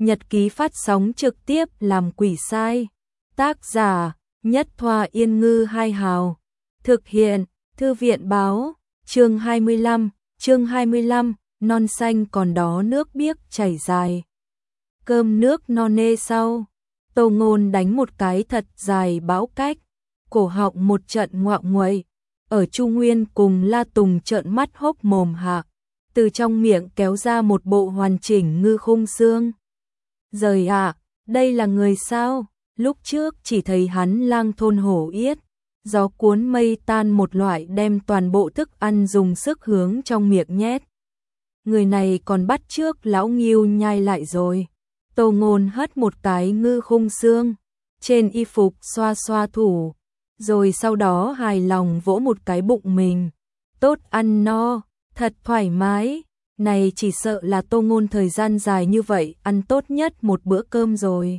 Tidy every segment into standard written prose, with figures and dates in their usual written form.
Nhật ký phát sóng trực tiếp làm quỷ sai. Tác giả Nhất Thoa Yên Ngư Hai Hào. Thực hiện Thư viện Báo. Chương 25, non xanh còn đó nước biếc chảy dài. Cơm nước no nê sau, Tô Ngôn đánh một cái thật dài bão cách, cổ họng một trận ngoạo nguậy. Ở Chu Nguyên cùng La Tùng trợn mắt hốc mồm hạ, từ trong miệng kéo ra một bộ hoàn chỉnh ngư khung xương. Giời ạ, đây là người sao? Lúc trước chỉ thấy hắn lang thôn hổ yết, gió cuốn mây tan một loại đem toàn bộ thức ăn dùng sức hướng trong miệng nhét. Người này còn bắt chước lão Nghiêu nhai lại rồi. Tô Ngôn hất một cái ngư khung xương trên y phục xoa xoa thủ, rồi sau đó hài lòng vỗ một cái bụng mình. Tốt, ăn no, thật thoải mái. Này chỉ sợ là Tô Ngôn thời gian dài như vậy ăn tốt nhất một bữa cơm rồi.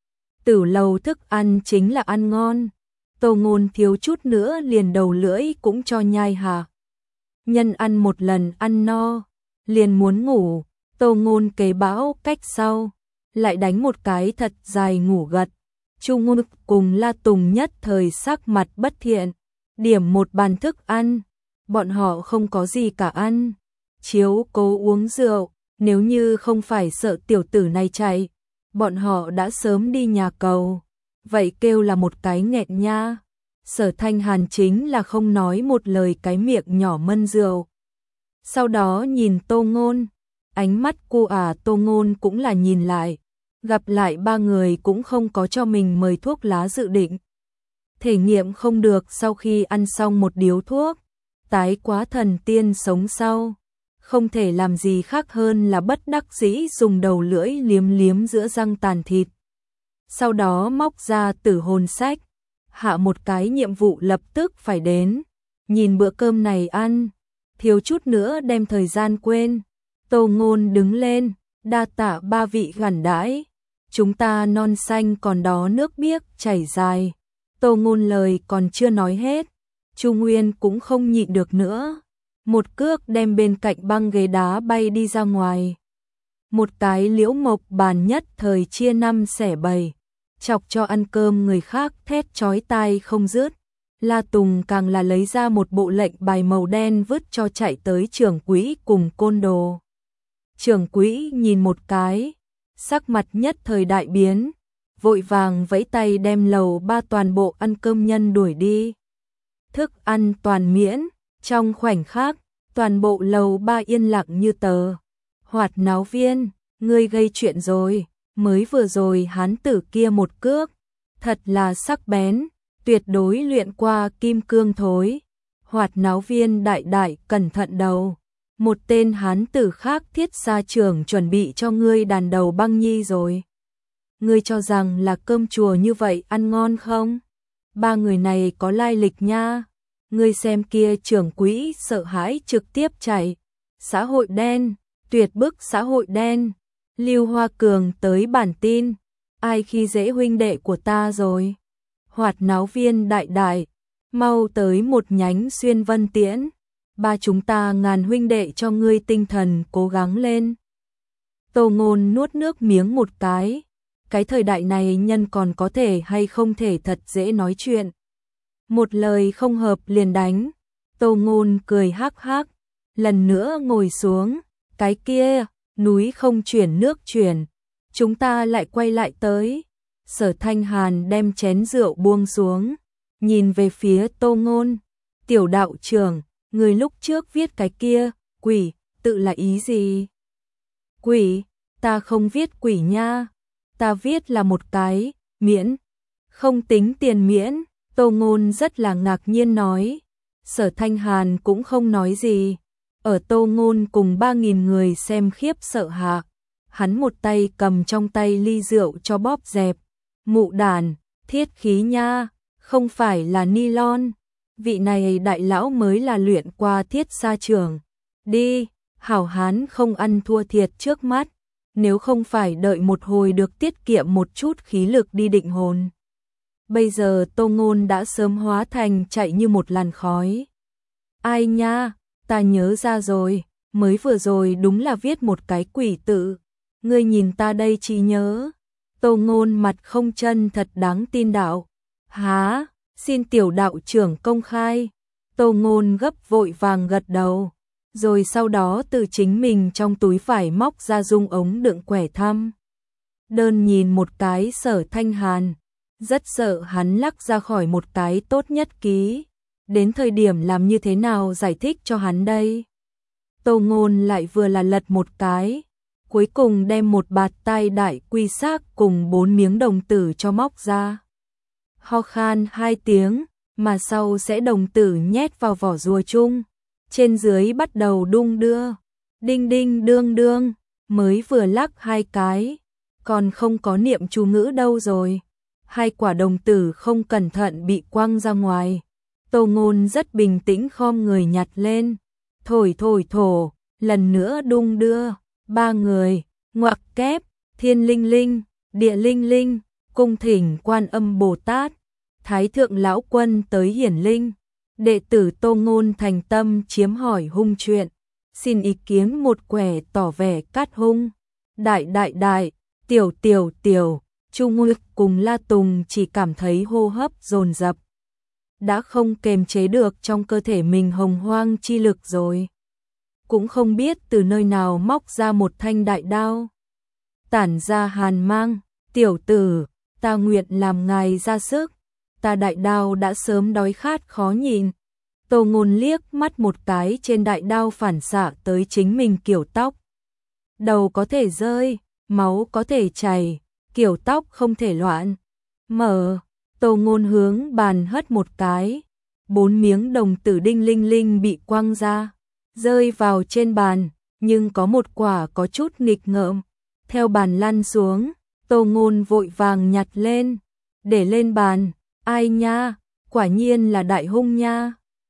Tử lầu thức ăn chính là ăn ngon. Tô Ngôn thiếu chút nữa liền đầu lưỡi cũng cho nhai hà. Nhân ăn một lần ăn no, liền muốn ngủ. Tô Ngôn kế bão cách sau, lại đánh một cái thật dài ngủ gật. Chu Ngôn cùng La Tùng nhất thời sắc mặt bất thiện, điểm một bàn thức ăn. Bọn họ không có gì cả ăn, chiếu cố uống rượu. Nếu như không phải sợ tiểu tử này chạy, bọn họ đã sớm đi nhà cầu. Vậy kêu là một cái nghẹn nha. Sở Thanh Hàn chính là không nói một lời, cái miệng nhỏ mân rượu. Sau đó nhìn Tô Ngôn, ánh mắt cô Tô Ngôn cũng là nhìn lại. Gặp lại ba người cũng không có cho mình mời thuốc lá dự định. Thể nghiệm không được sau khi ăn xong một điếu thuốc, tái quá thần tiên sống sau. Không thể làm gì khác hơn là bất đắc dĩ dùng đầu lưỡi liếm liếm giữa răng tàn thịt. Sau đó móc ra tử hồn sách, hạ một cái nhiệm vụ lập tức phải đến. Nhìn bữa cơm này ăn, thiếu chút nữa đem thời gian quên. Tô Ngôn đứng lên, đa tạ ba vị gản đãi. Chúng ta non xanh còn đó nước biếc chảy dài. Tô Ngôn lời còn chưa nói hết, Chu Nguyên cũng không nhịn được nữa. Một cước đem bên cạnh băng ghế đá bay đi ra ngoài. Một cái liễu mộc bàn nhất thời chia năm xẻ bảy, chọc cho ăn cơm người khác thét chói tai không dứt. La Tùng càng là lấy ra một bộ lệnh bài màu đen vứt cho chạy tới trưởng quỹ cùng côn đồ. Trưởng quỹ nhìn một cái, sắc mặt nhất thời đại biến, vội vàng vẫy tay đem lầu ba toàn bộ ăn cơm nhân đuổi đi. Thức ăn toàn miễn, trong khoảnh khắc, toàn bộ lầu ba yên lặng như tờ. Hoạt náo viên, ngươi gây chuyện rồi, mới vừa rồi hán tử kia một cước, thật là sắc bén, tuyệt đối luyện qua kim cương thối. Hoạt náo viên đại đại cẩn thận đầu. Một tên hán tử khác thiết xa trưởng chuẩn bị cho ngươi đàn đầu băng nhi rồi. Ngươi cho rằng là cơm chùa như vậy ăn ngon không? Ba người này có lai lịch nha. Ngươi xem kia, trưởng quỹ sợ hãi trực tiếp chạy. Xã hội đen, tuyệt bức xã hội đen. Lưu Hoa Cường tới bản tin. Ai khi dễ huynh đệ của ta rồi? Hoạt náo viên đại đại, mau tới một nhánh Xuyên Vân Tiễn. Ba chúng ta ngàn huynh đệ cho ngươi tinh thần cố gắng lên. Tô Ngôn nuốt nước miếng một cái. Cái thời đại này nhân còn có thể hay không thể thật dễ nói chuyện. Một lời không hợp liền đánh. Tô Ngôn cười hắc hắc, lần nữa ngồi xuống. Cái kia, núi không chuyển nước chuyển, chúng ta lại quay lại tới. Sở Thanh Hàn đem chén rượu buông xuống, nhìn về phía Tô Ngôn. Tiểu đạo trưởng, người lúc trước viết cái kia, quỷ, tự là ý gì? Quỷ, ta không viết quỷ nha, ta viết là một cái, miễn, không tính tiền miễn. Tô Ngôn rất là ngạc nhiên nói. Sở Thanh Hàn cũng không nói gì. Ở Tô Ngôn cùng 3.000 người xem khiếp sợ hạ, hắn một tay cầm trong tay ly rượu cho bóp dẹp. Mụ đàn, thiết khí nha, không phải là nylon. Vị này đại lão mới là luyện qua thiết sa trưởng. Đi, hảo hán không ăn thua thiệt trước mắt. Nếu không phải đợi một hồi được tiết kiệm một chút khí lực đi định hồn. Bây giờ Tô Ngôn đã sớm hóa thành chạy như một làn khói. Ai nha, ta nhớ ra rồi, mới vừa rồi đúng là viết một cái quỷ tự. ngươi nhìn ta đây trí nhớ. Tô Ngôn mặt không chân thật đáng tin đạo. Há, xin tiểu đạo trưởng công khai. Tô Ngôn gấp vội vàng gật đầu, rồi sau đó từ chính mình trong túi vải móc ra dung ống đựng quẻ thăm. Đơn nhìn một cái Sở Thanh Hàn, rất sợ hắn lắc ra khỏi một cái tốt nhất ký. Đến thời điểm làm như thế nào giải thích cho hắn đây? Tô Ngôn lại vừa là lật một cái, cuối cùng đem một bạt tai đại quy xác cùng 4 miếng đồng tử cho móc ra. Ho khan 2 tiếng, mà sau sẽ đồng tử nhét vào vỏ rùa chung. Trên dưới bắt đầu đung đưa, đinh đinh đương đương, mới vừa lắc 2 cái, còn không có niệm chú ngữ đâu rồi. 2 quả đồng tử không cẩn thận bị quăng ra ngoài. Tô Ngôn rất bình tĩnh khom người nhặt lên, thổi thổi thổ, lần nữa đung đưa. 3 người, ngoặc kép, thiên linh linh, địa linh linh, cung thỉnh Quan Âm Bồ Tát, Thái Thượng Lão Quân tới hiển linh. Đệ tử Tô Ngôn thành tâm chiếm hỏi hung chuyện, xin ý kiến một quẻ tỏ vẻ cát hung. Đại đại đại, tiểu tiểu tiểu, Chu Nguyệt cùng La Tùng chỉ cảm thấy hô hấp dồn dập, đã không kềm chế được trong cơ thể mình hồng hoang chi lực rồi. Cũng không biết từ nơi nào móc ra một thanh đại đao, tản ra hàn mang. Tiểu tử, ta nguyện làm ngài ra sức, ta đại đao đã sớm đói khát khó nhịn. Tô Ngôn liếc mắt một cái trên đại đao phản xạ tới chính mình kiểu tóc. Đầu có thể rơi, máu có thể chảy, kiểu tóc không thể loạn. Mở, Tô Ngôn hướng bàn hất một cái, 4 miếng đồng tử đinh linh linh bị quăng ra, rơi vào trên bàn, nhưng có một quả có chút nghịch ngợm, theo bàn lăn xuống. Tô Ngôn vội vàng nhặt lên, để lên bàn. Ai nha, quả nhiên là đại hung nha.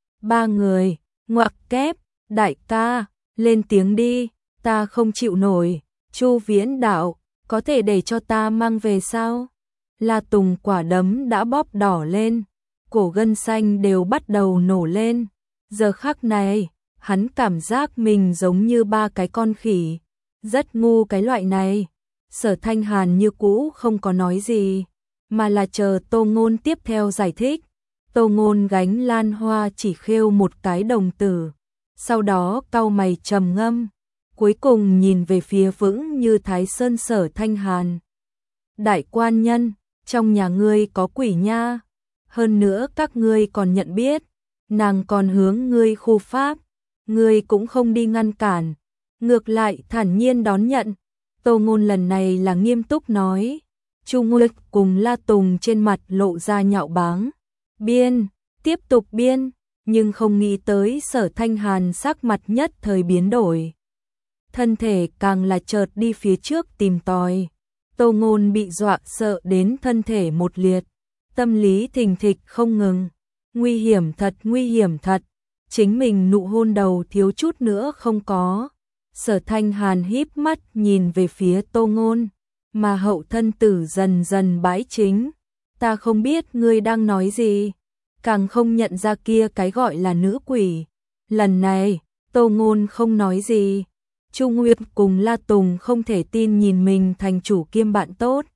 3 người, ngoặc kép, đại ca, lên tiếng đi, ta không chịu nổi. Chu Viễn đạo, có thể để cho ta mang về sao? La Tùng quả đấm đã bóp đỏ lên, cổ gân xanh đều bắt đầu nổ lên. Giờ khắc này, hắn cảm giác mình giống như 3 cái con khỉ, rất ngu cái loại này. Sở Thanh Hàn như cũ không có nói gì, mà là chờ Tô Ngôn tiếp theo giải thích. Tô Ngôn gánh lan hoa chỉ khêu một cái đồng tử, sau đó cau mày trầm ngâm, cuối cùng nhìn về phía vững như Thái Sơn Sở Thanh Hàn. Đại quan nhân, trong nhà ngươi có quỷ nha, hơn nữa các ngươi còn nhận biết, nàng còn hướng ngươi khu pháp, ngươi cũng không đi ngăn cản, ngược lại thản nhiên đón nhận. Tô Ngôn lần này là nghiêm túc nói. Chu Nguyệt cùng La Tùng trên mặt lộ ra nhạo báng. Biên, tiếp tục biên, nhưng không nghĩ tới Sở Thanh Hàn sắc mặt nhất thời biến đổi. Thân thể càng là chợt đi phía trước tìm tòi. Tô Ngôn bị dọa sợ đến thân thể một liệt, tâm lý thình thịch không ngừng. Nguy hiểm thật, nguy hiểm thật. Chính mình nụ hôn đầu thiếu chút nữa không có. Sở Thanh Hàn híp mắt nhìn về phía Tô Ngôn, mà hậu thân tử dần dần bãi chính. Ta không biết ngươi đang nói gì, càng không nhận ra kia cái gọi là nữ quỷ. Lần này, Tô Ngôn không nói gì. Chu Nguyệt cùng La Tùng không thể tin nhìn mình thành chủ kiêm bạn tốt.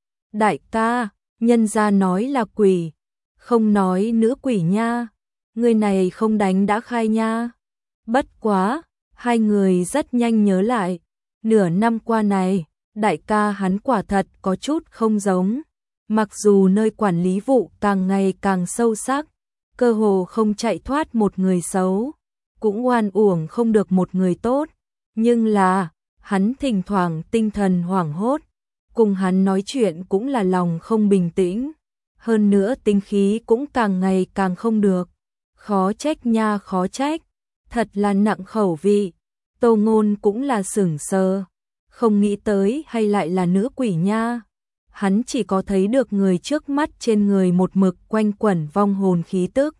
Đại ca, nhân gia nói là quỷ, không nói nữ quỷ nha. Người này không đánh đã khai nha. Bất quá, hai người rất nhanh nhớ lại. Nửa năm qua này, đại ca hắn quả thật có chút không giống. Mặc dù nơi quản lý vụ càng ngày càng sâu sắc, cơ hồ không chạy thoát một người xấu, cũng oan uổng không được một người tốt. Nhưng là, hắn thỉnh thoảng tinh thần hoảng hốt, cùng hắn nói chuyện cũng là lòng không bình tĩnh. Hơn nữa tính khí cũng càng ngày càng không được. Khó trách nha, khó trách. Thật là nặng khẩu vị. Tô Ngôn cũng là sửng sờ, không nghĩ tới hay lại là nữ quỷ nha. Hắn chỉ có thấy được người trước mắt trên người một mực quanh quẩn vong hồn khí tức.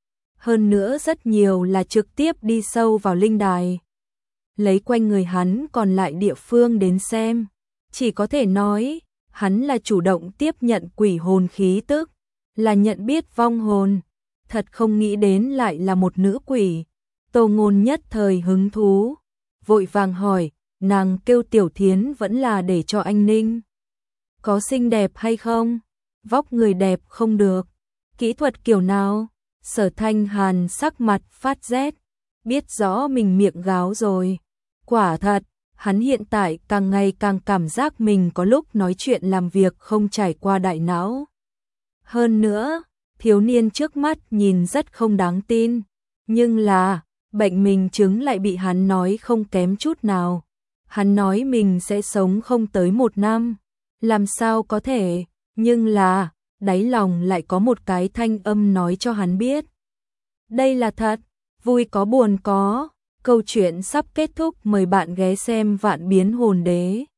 Hơn nữa rất nhiều là trực tiếp đi sâu vào linh đài. Lấy quanh người hắn còn lại địa phương đến xem, chỉ có thể nói, hắn là chủ động tiếp nhận quỷ hồn khí tức, là nhận biết vong hồn. Thật không nghĩ đến lại là một nữ quỷ. Tô Ngôn nhất thời hứng thú, vội vàng hỏi, nàng kêu Tiểu Thiến vẫn là để cho anh ninh. Có xinh đẹp hay không? Vóc người đẹp không được. Kỹ thuật kiểu nào? Sở Thanh Hàn sắc mặt phát rét, biết rõ mình miệng gáo rồi. Quả thật, hắn hiện tại càng ngày càng cảm giác mình có lúc nói chuyện làm việc không trải qua đại não. Hơn nữa, thiếu niên trước mắt nhìn rất không đáng tin, nhưng là, bệnh mình chứng lại bị hắn nói không kém chút nào. Hắn nói mình sẽ sống không tới 1 năm, làm sao có thể, nhưng là, đáy lòng lại có một cái thanh âm nói cho hắn biết. Đây là thật, vui có buồn có, câu chuyện sắp kết thúc, mời bạn ghé xem Vạn Biến Hồn Đế.